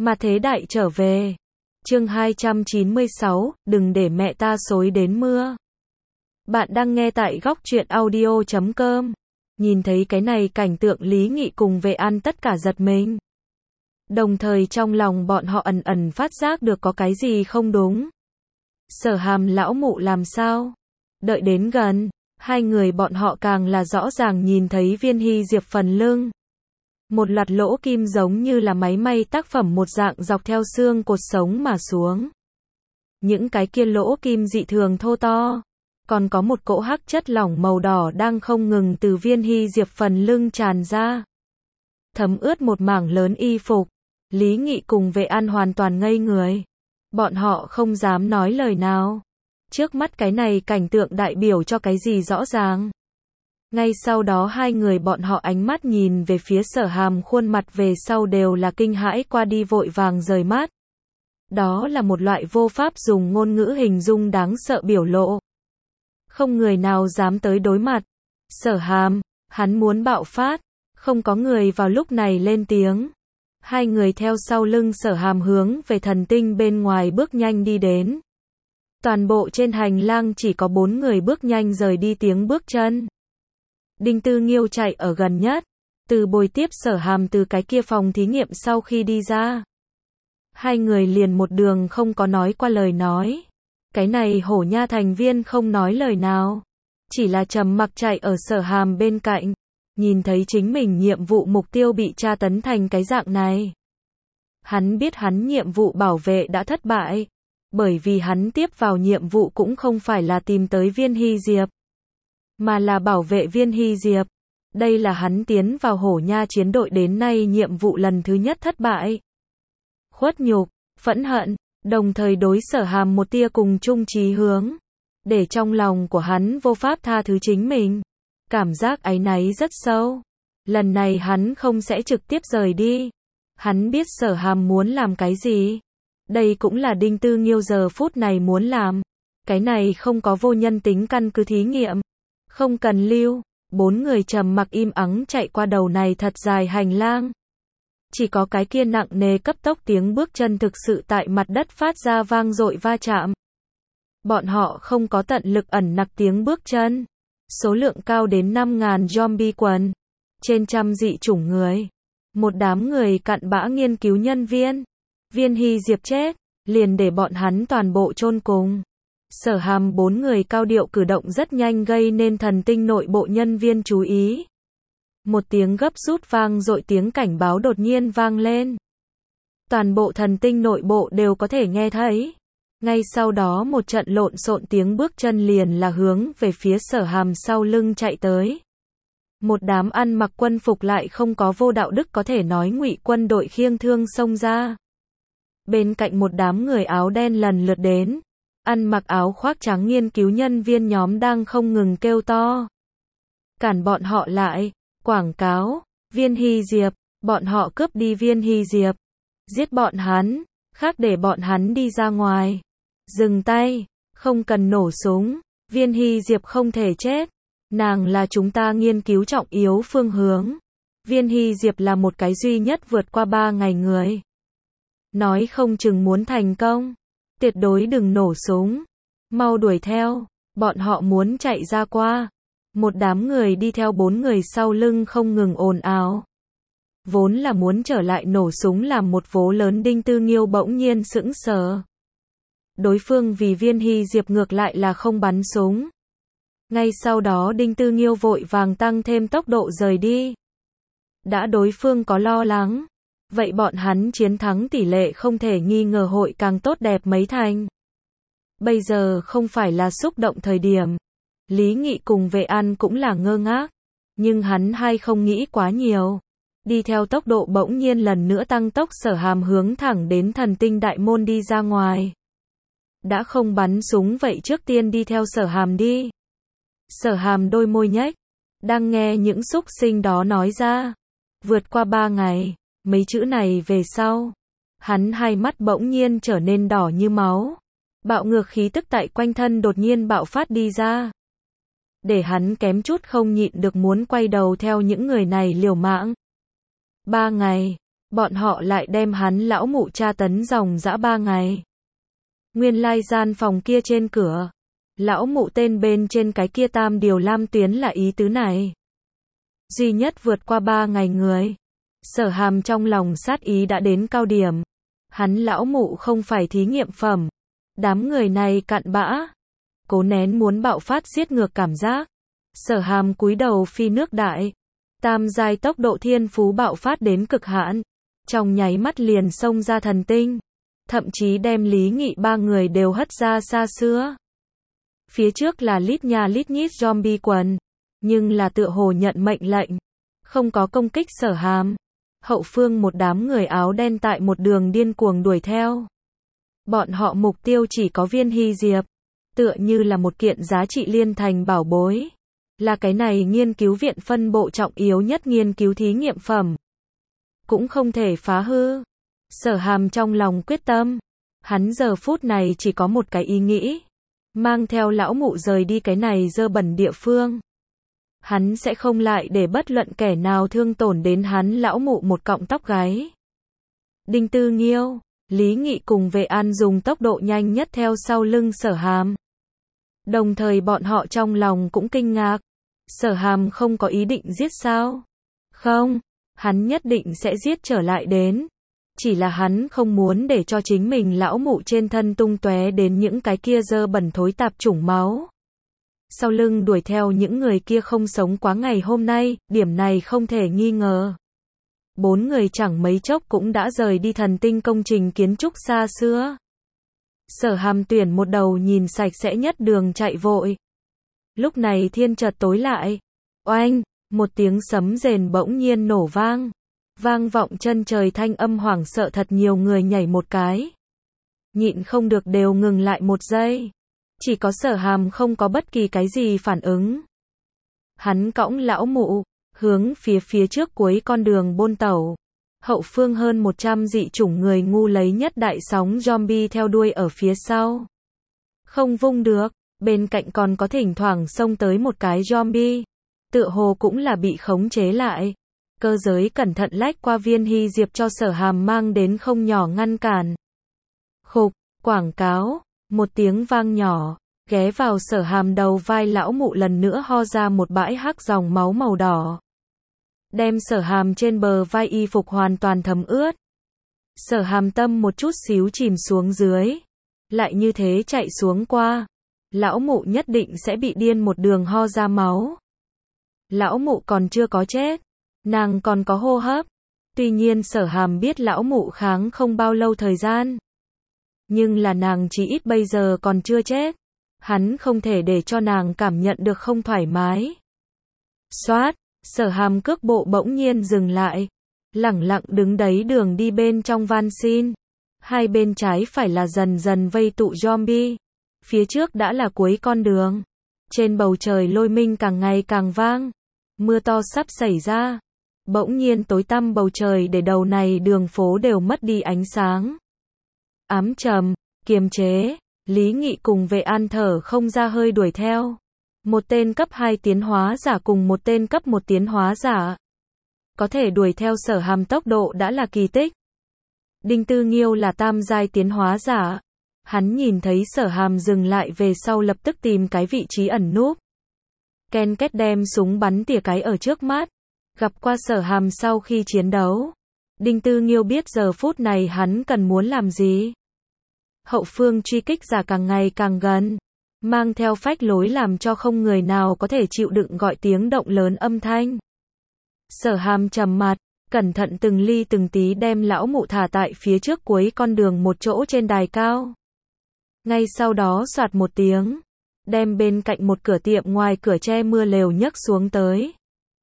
Mà thế đại trở về. Chương 296, đừng để mẹ ta xối đến mưa. Bạn đang nghe tại góc truyện audio.com. Nhìn thấy cái này cảnh tượng Lý Nghị cùng Vệ An tất cả giật mình. Đồng thời trong lòng bọn họ ẩn ẩn phát giác được có cái gì không đúng. Sở Hàm lão mụ làm sao? Đợi đến gần, hai người bọn họ càng là rõ ràng nhìn thấy Viên Hy Diệp phần lưng. Một loạt lỗ kim giống như là máy may tác phẩm một dạng dọc theo xương cột sống mà xuống. Những cái kia lỗ kim dị thường thô to. Còn có một cỗ hắc chất lỏng màu đỏ đang không ngừng từ Viên Hy Diệp phần lưng tràn ra. Thấm ướt một mảng lớn y phục. Lý Nghị cùng Vệ An hoàn toàn ngây người. Bọn họ không dám nói lời nào. Trước mắt cái này cảnh tượng đại biểu cho cái gì rõ ràng. Ngay sau đó hai người bọn họ ánh mắt nhìn về phía Sở Hàm, khuôn mặt về sau đều là kinh hãi qua đi vội vàng rời mắt. Đó là một loại vô pháp dùng ngôn ngữ hình dung đáng sợ biểu lộ. Không người nào dám tới đối mặt. Sở Hàm, hắn muốn bạo phát. Không có người vào lúc này lên tiếng. Hai người theo sau lưng Sở Hàm hướng về thần tinh bên ngoài bước nhanh đi đến. Toàn bộ trên hành lang chỉ có 4 người bước nhanh rời đi tiếng bước chân. Đinh Tư Nghiêu chạy ở gần nhất, từ bồi tiếp Sở Hàm từ cái kia phòng thí nghiệm sau khi đi ra. Hai người liền một đường không có nói qua lời nói. Cái này Hổ Nha thành viên không nói lời nào, chỉ là trầm mặc chạy ở Sở Hàm bên cạnh. Nhìn thấy chính mình nhiệm vụ mục tiêu bị tra tấn thành cái dạng này. Hắn biết hắn nhiệm vụ bảo vệ đã thất bại. Bởi vì hắn tiếp vào nhiệm vụ cũng không phải là tìm tới Viên Hy Diệp, mà là bảo vệ Viên Hy Diệp. Đây là hắn tiến vào Hổ Nha chiến đội đến nay nhiệm vụ lần thứ nhất thất bại. Khuất nhục, phẫn hận, đồng thời đối Sở Hàm một tia cùng chung chí hướng. Để trong lòng của hắn vô pháp tha thứ chính mình. Cảm giác áy náy rất sâu. Lần này hắn không sẽ trực tiếp rời đi. Hắn biết Sở Hàm muốn làm cái gì. Đây cũng là Đinh Tư Nghiêu giờ phút này muốn làm. Cái này không có vô nhân tính căn cứ thí nghiệm. Không cần lưu. 4 người trầm mặc im ắng chạy qua đầu này thật dài hành lang. Chỉ có cái kia nặng nề cấp tốc tiếng bước chân thực sự tại mặt đất phát ra vang dội va chạm. Bọn họ không có tận lực ẩn nặc tiếng bước chân. Số lượng cao đến 5.000 zombie quần. Trên trăm dị chủng người. Một đám người cặn bã nghiên cứu nhân viên. Viên Hy Diệp chết, liền để bọn hắn toàn bộ chôn cùng. Sở Hàm 4 người cao điệu cử động rất nhanh gây nên thần tinh nội bộ nhân viên chú ý. Một tiếng gấp rút vang dội tiếng cảnh báo đột nhiên vang lên. Toàn bộ thần tinh nội bộ đều có thể nghe thấy. Ngay sau đó một trận lộn xộn tiếng bước chân liền là hướng về phía Sở Hàm sau lưng chạy tới. Một đám ăn mặc quân phục lại không có vô đạo đức có thể nói ngụy quân đội khiêng thương xông ra. Bên cạnh một đám người áo đen lần lượt đến. Ăn mặc áo khoác trắng nghiên cứu nhân viên nhóm đang không ngừng kêu to. Cản bọn họ lại, quảng cáo, Viên Hy Diệp, bọn họ cướp đi Viên Hy Diệp. Giết bọn hắn, khác để bọn hắn đi ra ngoài. Dừng tay, không cần nổ súng, Viên Hy Diệp không thể chết. Nàng là chúng ta nghiên cứu trọng yếu phương hướng. Viên Hy Diệp là một cái duy nhất vượt qua 3 ngày người. Nói không chừng muốn thành công. Tuyệt đối đừng nổ súng. Mau đuổi theo. Bọn họ muốn chạy ra qua. Một đám người đi theo 4 người sau lưng không ngừng ồn ào. Vốn là muốn trở lại nổ súng làm một vố lớn. Đinh Tư Nghiêu bỗng nhiên sững sờ. Đối phương vì Viên Hy Diệp ngược lại là không bắn súng. Ngay sau đó Đinh Tư Nghiêu vội vàng tăng thêm tốc độ rời đi. Đã đối phương có lo lắng. Vậy bọn hắn chiến thắng tỷ lệ không thể nghi ngờ hội càng tốt đẹp mấy thành. Bây giờ không phải là xúc động thời điểm. Lý Nghị cùng Vệ An cũng là ngơ ngác. Nhưng hắn hay không nghĩ quá nhiều. Đi theo tốc độ bỗng nhiên lần nữa tăng tốc. Sở Hàm hướng thẳng đến thần tinh đại môn đi ra ngoài. Đã không bắn súng vậy trước tiên đi theo Sở Hàm đi. Sở Hàm đôi môi nhếch. Đang nghe những xúc sinh đó nói ra. Vượt qua 3 ngày. Mấy chữ này về sau. Hắn hai mắt bỗng nhiên trở nên đỏ như máu. Bạo ngược khí tức tại quanh thân đột nhiên bạo phát đi ra. Để hắn kém chút không nhịn được muốn quay đầu theo những người này liều mạng. 3 ngày. bọn họ lại đem hắn lão mụ tra tấn dòng dã 3 ngày. Nguyên lai gian phòng kia trên cửa, lão mụ tên bên trên cái kia tam điều lam tuyến là ý tứ này. Duy nhất vượt qua 3 ngày người. Sở Hàm trong lòng sát ý đã đến cao điểm. Hắn lão mụ không phải thí nghiệm phẩm. Đám người này cặn bã. Cố nén muốn bạo phát giết ngược cảm giác. Sở Hàm cúi đầu phi nước đại. Tam giai tốc độ thiên phú bạo phát đến cực hạn. Trong nháy mắt liền xông ra thần tinh. Thậm chí đem Lý Nghị 3 người đều hất ra xa xưa. Phía trước là lít nha lít nhít zombie quần. Nhưng là tựa hồ nhận mệnh lệnh. Không có công kích Sở Hàm. Hậu phương một đám người áo đen tại một đường điên cuồng đuổi theo. Bọn họ mục tiêu chỉ có viên hy diệp. Tựa như là một kiện giá trị liên thành bảo bối. Là cái này nghiên cứu viện phân bộ trọng yếu nhất nghiên cứu thí nghiệm phẩm. Cũng không thể phá hư. Sở Hàm trong lòng quyết tâm. Hắn giờ phút này chỉ có một cái ý nghĩ. Mang theo lão mụ rời đi cái này dơ bẩn địa phương. Hắn sẽ không lại để bất luận kẻ nào thương tổn đến hắn lão mụ một cọng tóc gáy. Đinh Tư Nghiêu, Lý Nghị cùng Vệ An dùng tốc độ nhanh nhất theo sau lưng Sở Hàm. Đồng thời bọn họ trong lòng cũng kinh ngạc. Sở Hàm không có ý định giết sao? Không, hắn nhất định sẽ giết trở lại đến. Chỉ là hắn không muốn để cho chính mình lão mụ trên thân tung tóe đến những cái kia dơ bẩn thối tạp chủng máu. Sau lưng đuổi theo những người kia không sống quá ngày hôm nay, điểm này không thể nghi ngờ. 4 người chẳng mấy chốc cũng đã rời đi thần tinh công trình kiến trúc xa xưa. Sở Hàm tuyển một đầu nhìn sạch sẽ nhất đường chạy vội. Lúc này thiên chợt tối lại. Oanh, một tiếng sấm rền bỗng nhiên nổ vang. Vang vọng chân trời thanh âm hoảng sợ thật nhiều người nhảy một cái. Nhịn không được đều ngừng lại một giây. Chỉ có Sở Hàm không có bất kỳ cái gì phản ứng. Hắn cõng lão mụ, hướng phía trước cuối con đường bôn tẩu. Hậu phương hơn 100 dị chủng người ngu lấy nhất đại sóng zombie theo đuôi ở phía sau. Không vung được, bên cạnh còn có thỉnh thoảng xông tới một cái zombie. Tựa hồ cũng là bị khống chế lại. Cơ giới cẩn thận lách qua viên hy diệp cho Sở Hàm mang đến không nhỏ ngăn cản. Khục, quảng cáo, một tiếng vang nhỏ, ghé vào Sở Hàm đầu vai lão mụ lần nữa ho ra một bãi hắc dòng máu màu đỏ. Đem Sở Hàm trên bờ vai y phục hoàn toàn thấm ướt. Sở Hàm tâm một chút xíu chìm xuống dưới. Lại như thế chạy xuống qua. Lão mụ nhất định sẽ bị điên một đường ho ra máu. Lão mụ còn chưa có chết. Nàng còn có hô hấp. Tuy nhiên Sở Hàm biết lão mụ kháng không bao lâu thời gian. Nhưng là nàng chỉ ít bây giờ còn chưa chết. Hắn không thể để cho nàng cảm nhận được không thoải mái. Xoát, Sở Hàm cước bộ bỗng nhiên dừng lại. Lẳng lặng đứng đấy đường đi bên trong van xin. Hai bên trái phải là dần dần vây tụ zombie. Phía trước đã là cuối con đường. Trên bầu trời lôi minh càng ngày càng vang. Mưa to sắp xảy ra. Bỗng nhiên tối tăm bầu trời để đầu này đường phố đều mất đi ánh sáng. Ám trầm, kiềm chế, Lý Nghị cùng Vệ An thở không ra hơi đuổi theo. Một tên cấp 2 tiến hóa giả cùng một tên cấp 1 tiến hóa giả. Có thể đuổi theo Sở Hàm tốc độ đã là kỳ tích. Đinh Tư Nghiêu là tam giai tiến hóa giả. Hắn nhìn thấy Sở Hàm dừng lại về sau lập tức tìm cái vị trí ẩn núp. Ken két đem súng bắn tỉa cái ở trước mắt. Gặp qua Sở Hàm sau khi chiến đấu. Đinh Tư Nghiêu biết giờ phút này hắn cần muốn làm gì. Hậu phương truy kích giả càng ngày càng gần. Mang theo phách lối làm cho không người nào có thể chịu đựng gọi tiếng động lớn âm thanh. Sở Hàm trầm mặt, cẩn thận từng ly từng tí đem lão mụ thả tại phía trước cuối con đường một chỗ trên đài cao. Ngay sau đó soạt một tiếng. Đem bên cạnh một cửa tiệm ngoài cửa che mưa lều nhấc xuống tới.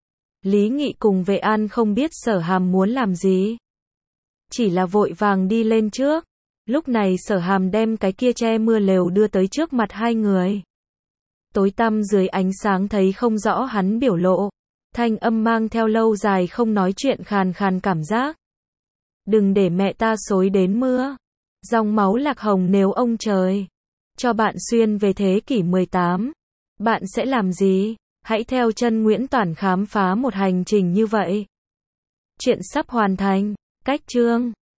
Lý Nghị cùng Vệ An không biết Sở Hàm muốn làm gì. Chỉ là vội vàng đi lên trước. Lúc này Sở Hàm đem cái kia che mưa lều đưa tới trước mặt hai người. Tối tăm dưới ánh sáng thấy không rõ hắn biểu lộ. Thanh âm mang theo lâu dài không nói chuyện khàn khàn cảm giác. Đừng để mẹ ta xối đến mưa. Dòng máu lạc hồng nếu ông trời cho bạn xuyên về thế kỷ 18. Bạn sẽ làm gì? Hãy theo chân Nguyễn Toản khám phá một hành trình như vậy. Chuyện sắp hoàn thành. cách chương